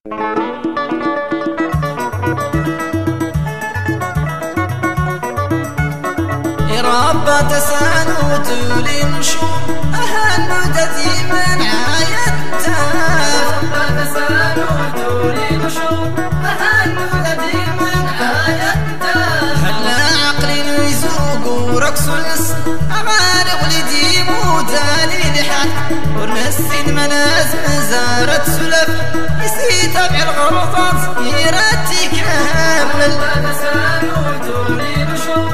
ربا تسانو تولي نشوف أهل ديما عايدتا ربا تسانو تولي نشوف أهل ديما عايدتا هلا عقلي يزوق ورقص النس أمان ولدي موتاني لحد ورنسين مناز مزارة سلف يسي تبع الغلطات يراتي كامل ربا تسانو تولي نشوف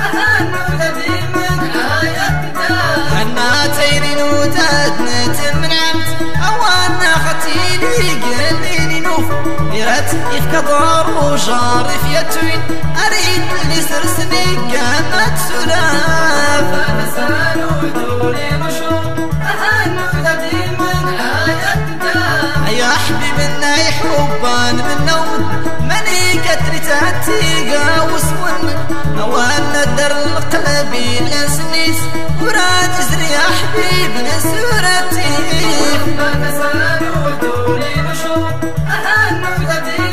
كدار وجاري في يتوين أريد اللي سرسني قامت سلاف فنسانو دولي نشوف أهانو ذاتي من عايدتا يا حبيبنا يحبان من نوم مني كتري تاتيقا وسون أولا در القلبي لسنيس وراد جزري يا حبيبنا سورتي فنسانو دولي نشوف أهانو ذاتي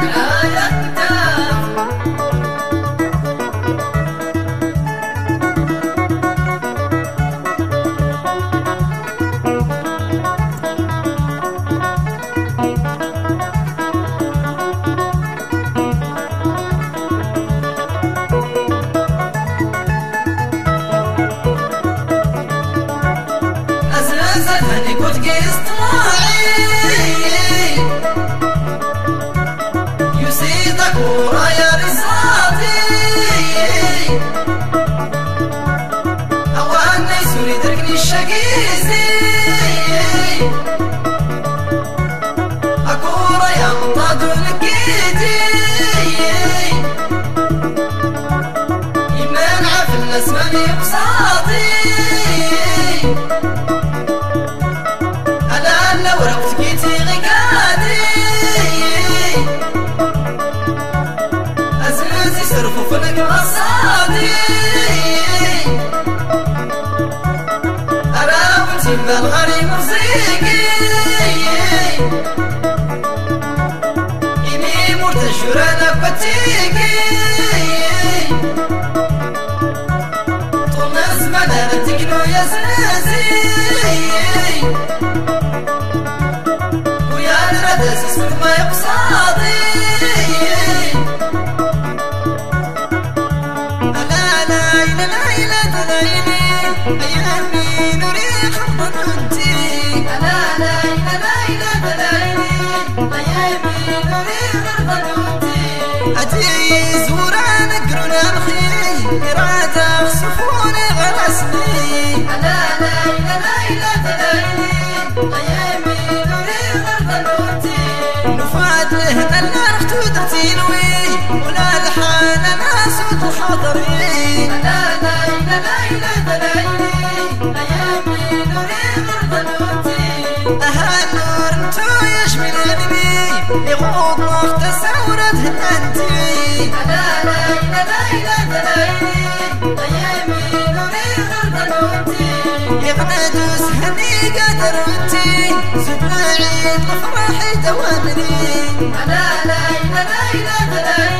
هني كنت قيست معي يسيدك ورايا رصادي أوان يسوري دركني الشقيزي أكورا يا مطاد ولقيتي يمنع في النسمة بصادي ورقت كيتي غقادي أزلزي سرفو فلك مصادي أراوتي بالغريب رزيقي إني مرتشورة نبتيقي طول نزمان أنا تكنو يا زنازي اسمك ما يقصادي لا لا لا لا تلايني ايامي نوري خبط انتي لا لا لا تلايني ايامي نوري خبط انتي اتي زوران قرنا الخي إرادة خصفوني غرسني لا لا تلايني ايامي نوري خبط انتي نفاد لهنا النار ختودتي نوي ولا الحان ناس وتحضري لا تلايني ايامي نوري غرضنوتي اها النور انتو يشمل انمي يغوض نوخ تسورت هنانتي لا تلايني ايامي نوري غرضنوتي يغندوس هني قدر انتي زد العيد لفرحي دوامني لا تلايني